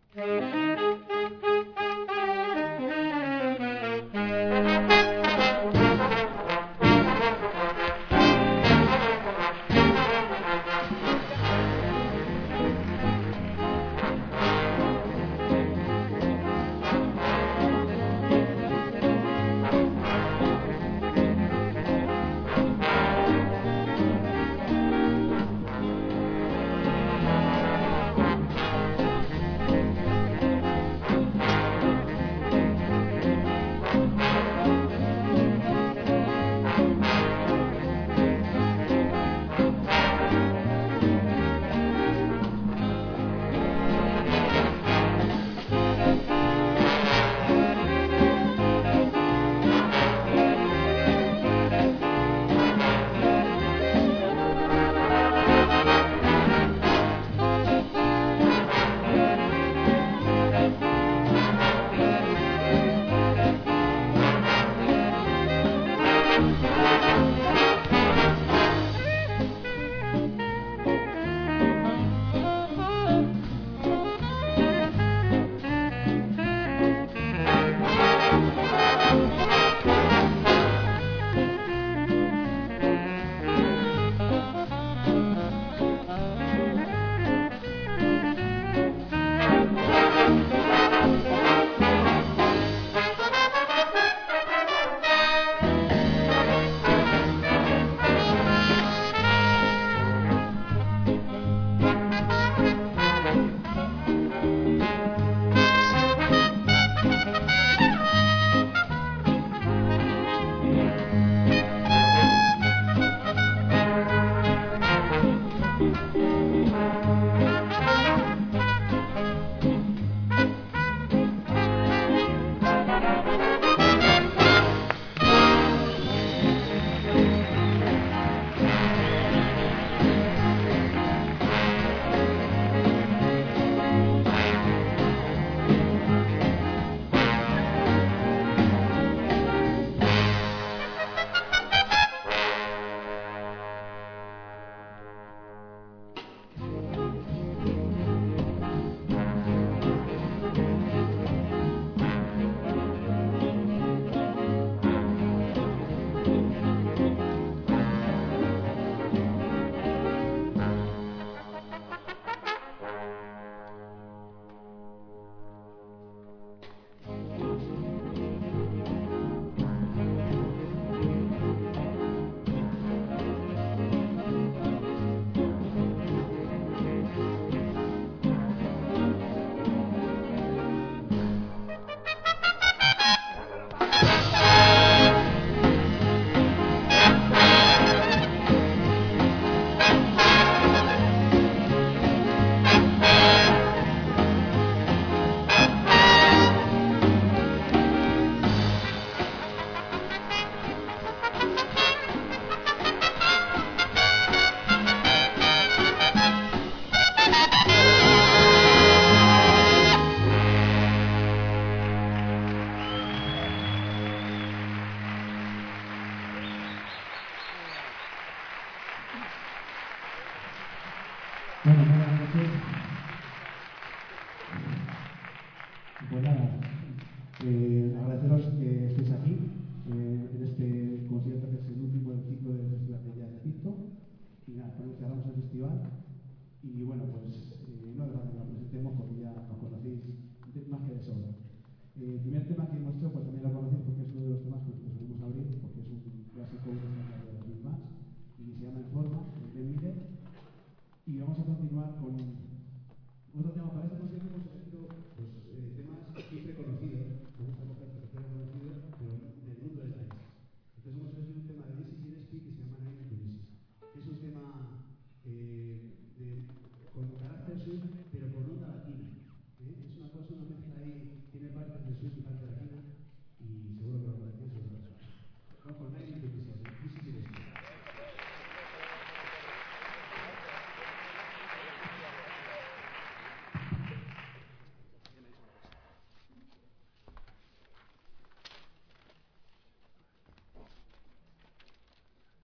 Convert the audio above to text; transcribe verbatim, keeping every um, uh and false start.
Bueno, buenas noches. Pues nada, eh, agradeceros que estéis aquí eh, en este concierto que es el último del ciclo del Festival de Jazz de Egipto. Y nada, con el que cerramos el festival. Y bueno, pues eh, no hace falta que lo presentemos porque ya lo conocéis más que de sobra. Eh, el primer tema que hemos hecho, pues también lo conocéis porque es uno de los temas con los que solemos abrir, porque es un clásico de las mismas, y se llama En Forma, de Miller. Y vamos a continuar con otro tema. Para este concierto hemos elegido pues,